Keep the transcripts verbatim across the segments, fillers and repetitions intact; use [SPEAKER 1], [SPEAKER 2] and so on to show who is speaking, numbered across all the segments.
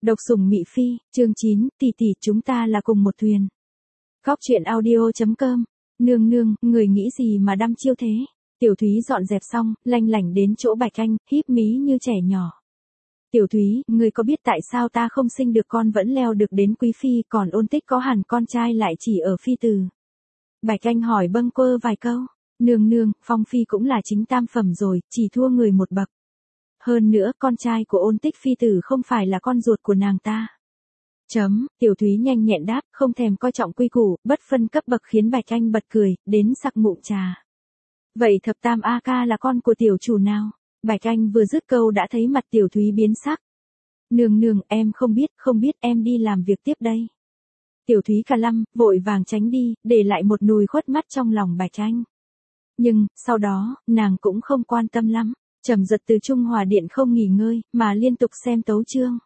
[SPEAKER 1] Độc sủng Mị Phi, chương chín, tỷ tỷ chúng ta là cùng một thuyền. Góc truyện audio chấm com. Nương nương, người nghĩ gì mà đăm chiêu thế? Tiểu Thúy dọn dẹp xong, lanh lảnh đến chỗ Bạch Anh, híp mí như trẻ nhỏ. Tiểu Thúy, người có biết tại sao ta không sinh được con vẫn leo được đến quý phi, còn Ôn Tích có hẳn con trai lại chỉ ở phi từ? Bạch Anh hỏi bâng quơ vài câu. Nương nương, Phong Phi cũng là chính tam phẩm rồi, chỉ thua người một bậc. Hơn nữa, con trai của Ôn Tích phi tử không phải là con ruột của nàng ta. Chấm, Tiểu Thúy nhanh nhẹn đáp, không thèm coi trọng quy củ, bất phân cấp bậc khiến Bạch Anh bật cười, đến sặc mụn trà. Vậy thập tam A ca là con của tiểu chủ nào? Bạch Anh vừa dứt câu đã thấy mặt Tiểu Thúy biến sắc. Nương nương, em không biết, không biết, em đi làm việc tiếp đây. Tiểu Thúy cà lăm, vội vàng tránh đi, để lại một nùi khuất mắt trong lòng Bạch Anh. Nhưng, sau đó, nàng cũng không quan tâm lắm. Trầm Giật từ Trung Hòa Điện không nghỉ ngơi, mà liên tục xem tấu chương.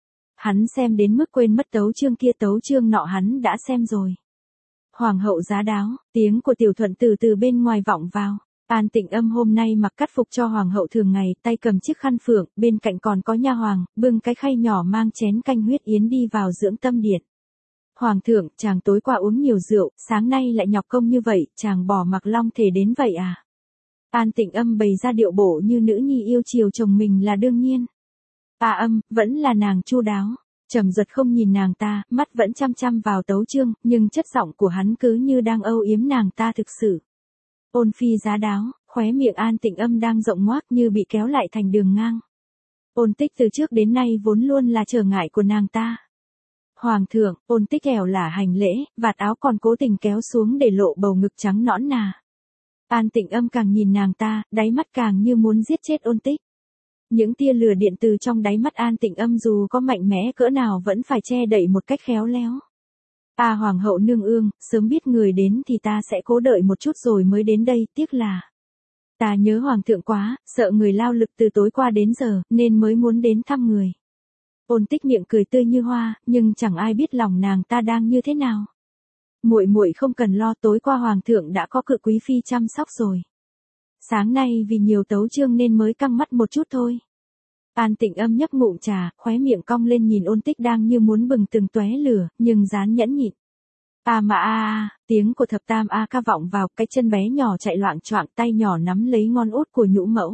[SPEAKER 1] Hắn xem đến mức quên mất tấu chương kia, tấu chương nọ hắn đã xem rồi. Hoàng hậu giá đáo, tiếng của Tiểu Thuận từ từ bên ngoài vọng vào. An Tịnh Âm hôm nay mặc cắt phục cho hoàng hậu thường ngày, tay cầm chiếc khăn phượng, bên cạnh còn có nha hoàng, bưng cái khay nhỏ mang chén canh huyết yến đi vào dưỡng tâm điện. Hoàng thượng, chàng tối qua uống nhiều rượu, sáng nay lại nhọc công như vậy, chàng bỏ mặc long thể đến vậy à? An Tịnh Âm bày ra điệu bộ như nữ nhi yêu chiều chồng mình là đương nhiên. À Âm, vẫn là nàng chu đáo. Trầm Giật không nhìn nàng ta, mắt vẫn chăm chăm vào tấu chương, nhưng chất giọng của hắn cứ như đang âu yếm nàng ta thực sự. Ôn phi giá đáo, khóe miệng An Tịnh Âm đang rộng ngoác như bị kéo lại thành đường ngang. Ôn Tích từ trước đến nay vốn luôn là trở ngại của nàng ta. Hoàng thượng, Ôn Tích ẻo lả hành lễ, vạt áo còn cố tình kéo xuống để lộ bầu ngực trắng nõn nà. An Tịnh Âm càng nhìn nàng ta, đáy mắt càng như muốn giết chết Ôn Tích. Những tia lửa điện từ trong đáy mắt An Tịnh Âm dù có mạnh mẽ cỡ nào vẫn phải che đậy một cách khéo léo. À hoàng hậu nương ương, sớm biết người đến thì ta sẽ cố đợi một chút rồi mới đến đây, tiếc là ta nhớ hoàng thượng quá, sợ người lao lực từ tối qua đến giờ, nên mới muốn đến thăm người. Ôn Tích miệng cười tươi như hoa, nhưng chẳng ai biết lòng nàng ta đang như thế nào. Muội muội không cần lo, tối qua hoàng thượng đã có cự quý phi chăm sóc rồi. Sáng nay vì nhiều tấu chương nên mới căng mắt một chút thôi. An Tịnh Âm nhấp ngụm trà, khóe miệng cong lên nhìn Ôn Tích đang như muốn bừng từng tóe lửa, nhưng dán nhẫn nhịn. À mà a a, tiếng của thập tam a ca vọng vào, cái chân bé nhỏ chạy loạng choạng, tay nhỏ nắm lấy ngón út của nhũ mẫu.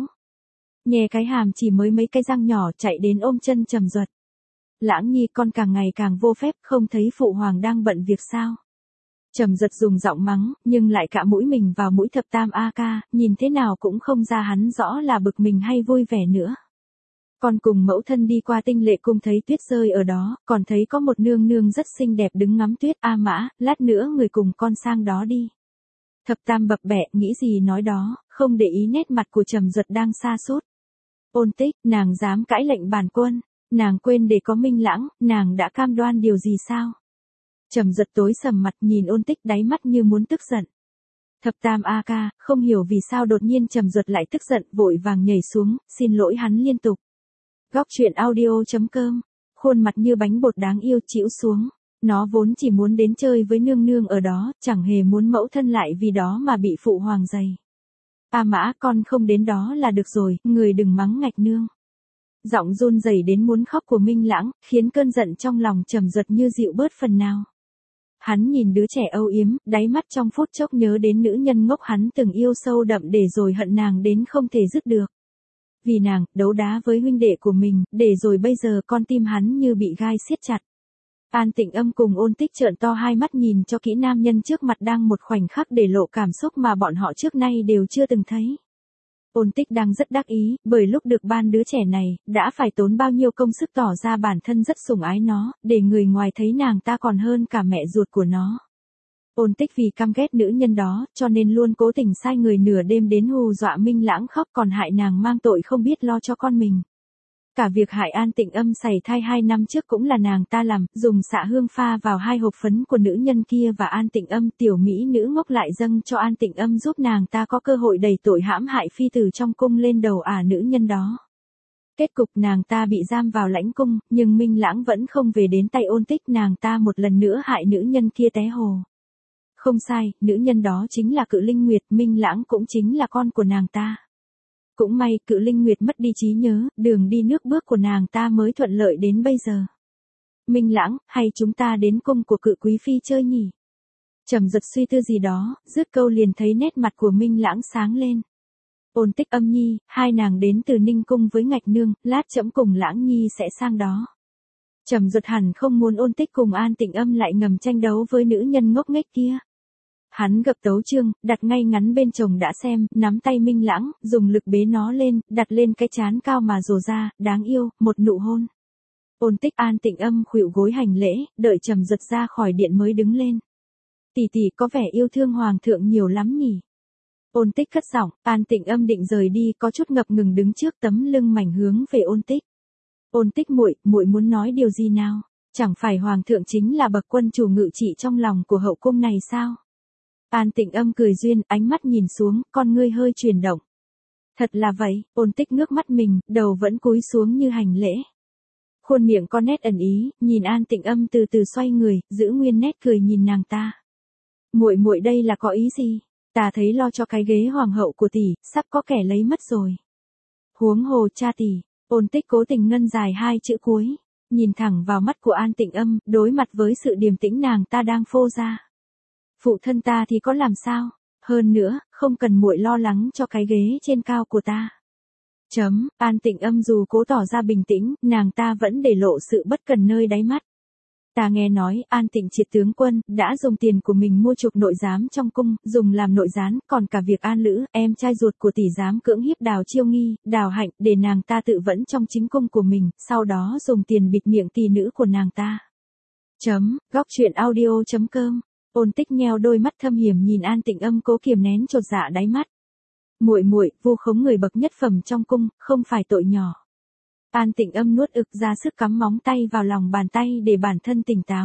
[SPEAKER 1] Nhè cái hàm chỉ mới mấy cái răng nhỏ chạy đến ôm chân Trầm Giật. Lãng Nhi, con càng ngày càng vô phép, không thấy phụ hoàng đang bận việc sao? Trầm Giật dùng giọng mắng, nhưng lại cạ mũi mình vào mũi thập tam a ca, nhìn thế nào cũng không ra hắn rõ là bực mình hay vui vẻ nữa. Con cùng mẫu thân đi qua Tinh Lệ cung thấy tuyết rơi ở đó, còn thấy có một nương nương rất xinh đẹp đứng ngắm tuyết. A Mã, lát nữa người cùng con sang đó đi. Thập tam bập bẹ, nghĩ gì nói đó, không để ý nét mặt của Trầm Giật đang sa sút. Ôn Tích, nàng dám cãi lệnh bản quân, nàng quên để có Minh Lãng, nàng đã cam đoan điều gì sao? Trầm Giật tối sầm mặt nhìn Ôn Tích, đáy mắt như muốn tức giận. Thập tam a ca, không hiểu vì sao đột nhiên Trầm Giật lại tức giận, vội vàng nhảy xuống, xin lỗi hắn liên tục. Góc truyện audio chấm com. Khuôn mặt như bánh bột đáng yêu chĩu xuống. Nó vốn chỉ muốn đến chơi với nương nương ở đó, chẳng hề muốn mẫu thân lại vì đó mà bị phụ hoàng giày. A Mã, con không đến đó là được rồi, người đừng mắng ngạch nương. Giọng run rẩy đến muốn khóc của Minh Lãng, khiến cơn giận trong lòng Trầm Giật như dịu bớt phần nào. Hắn nhìn đứa trẻ âu yếm, đáy mắt trong phút chốc nhớ đến nữ nhân ngốc hắn từng yêu sâu đậm để rồi hận nàng đến không thể dứt được. Vì nàng, đấu đá với huynh đệ của mình, để rồi bây giờ con tim hắn như bị gai siết chặt. An Tịnh Âm cùng Ôn Tích trợn to hai mắt nhìn cho kỹ nam nhân trước mặt đang một khoảnh khắc để lộ cảm xúc mà bọn họ trước nay đều chưa từng thấy. Ôn Tích đang rất đắc ý, bởi lúc được ban đứa trẻ này, đã phải tốn bao nhiêu công sức tỏ ra bản thân rất sủng ái nó, để người ngoài thấy nàng ta còn hơn cả mẹ ruột của nó. Ôn Tích vì căm ghét nữ nhân đó, cho nên luôn cố tình sai người nửa đêm đến hù dọa Minh Lãng khóc, còn hại nàng mang tội không biết lo cho con mình. Cả việc hại An Tịnh Âm sảy thai hai năm trước cũng là nàng ta làm, dùng xạ hương pha vào hai hộp phấn của nữ nhân kia và An Tịnh Âm, tiểu mỹ nữ ngốc lại dâng cho An Tịnh Âm giúp nàng ta có cơ hội đẩy tội hãm hại phi tử trong cung lên đầu ả nữ nhân đó. Kết cục nàng ta bị giam vào lãnh cung, nhưng Minh Lãng vẫn không về đến tay Ôn Tích, nàng ta một lần nữa hại nữ nhân kia té hồ. Không sai, nữ nhân đó chính là Cự Linh Nguyệt, Minh Lãng cũng chính là con của nàng ta. Cũng may, Cự Linh Nguyệt mất đi trí nhớ, đường đi nước bước của nàng ta mới thuận lợi đến bây giờ. Minh Lãng, hay chúng ta đến cung của cự quý phi chơi nhỉ? Trầm Giật suy tư gì đó, dứt câu liền thấy nét mặt của Minh Lãng sáng lên. Ôn Tích Âm nhi, hai nàng đến từ Ninh cung với Ngạch nương, lát trẫm cùng Lãng nhi sẽ sang đó. Trầm Giật hẳn không muốn Ôn Tích cùng An Tịnh Âm lại ngầm tranh đấu với nữ nhân ngốc nghếch kia. Hắn gập tấu chương, đặt ngay ngắn bên chồng đã xem, nắm tay Minh Lãng, dùng lực bế nó lên, đặt lên cái trán cao mà rồ ra, đáng yêu, một nụ hôn. Ôn Tích An Tịnh Âm khuỵu gối hành lễ, đợi Trầm Giật ra khỏi điện mới đứng lên. Tỷ tỷ có vẻ yêu thương hoàng thượng nhiều lắm nhỉ? Ôn Tích cất giọng, An Tịnh Âm định rời đi, có chút ngập ngừng đứng trước tấm lưng mảnh hướng về Ôn Tích. Ôn Tích muội, muội muốn nói điều gì nào? Chẳng phải hoàng thượng chính là bậc quân chủ ngự trị trong lòng của hậu cung này sao? An Tịnh Âm cười duyên, ánh mắt nhìn xuống, con ngươi hơi chuyển động. Thật là vậy, Ôn Tích ngước mắt mình, đầu vẫn cúi xuống như hành lễ. Khuôn miệng có nét ẩn ý, nhìn An Tịnh Âm từ từ xoay người, giữ nguyên nét cười nhìn nàng ta. Muội muội đây là có ý gì? Ta thấy lo cho cái ghế hoàng hậu của tỷ, sắp có kẻ lấy mất rồi. Huống hồ cha tỷ. Ôn Tích cố tình ngân dài hai chữ cuối, nhìn thẳng vào mắt của An Tịnh Âm, đối mặt với sự điềm tĩnh nàng ta đang phô ra. Phụ thân ta thì có làm sao? Hơn nữa, không cần muội lo lắng cho cái ghế trên cao của ta. Chấm, An Tịnh Âm dù cố tỏ ra bình tĩnh, nàng ta vẫn để lộ sự bất cần nơi đáy mắt. Ta nghe nói, An Tịnh Triệt tướng quân, đã dùng tiền của mình mua chuộc nội giám trong cung, dùng làm nội gián, còn cả việc An Lữ, em trai ruột của tỷ giám cưỡng hiếp Đào Chiêu Nghi, Đào Hạnh, để nàng ta tự vẫn trong chính cung của mình, sau đó dùng tiền bịt miệng tỷ nữ của nàng ta. Chấm, góc truyện audio chấm com. Ôn Tích nheo đôi mắt thâm hiểm nhìn An Tịnh Âm cố kiềm nén chột dạ đáy mắt. Muội muội, vu khống người bậc nhất phẩm trong cung, không phải tội nhỏ. An Tịnh Âm nuốt ực ra sức cắm móng tay vào lòng bàn tay để bản thân tỉnh táo.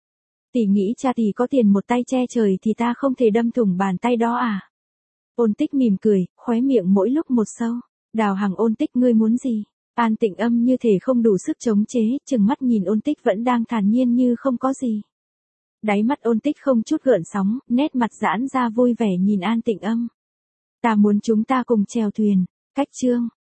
[SPEAKER 1] Tỷ nghĩ cha tỷ có tiền một tay che trời thì ta không thể đâm thủng bàn tay đó à? Ôn Tích mỉm cười, khóe miệng mỗi lúc một sâu. Đào Hằng Ôn Tích ngươi muốn gì? An Tịnh Âm như thể không đủ sức chống chế, chừng mắt nhìn Ôn Tích vẫn đang thản nhiên như không có gì. Đáy mắt Ôn Tích không chút gợn sóng, nét mặt giãn ra vui vẻ nhìn An Tịnh Âm. Ta muốn chúng ta cùng chèo thuyền. Cách chương.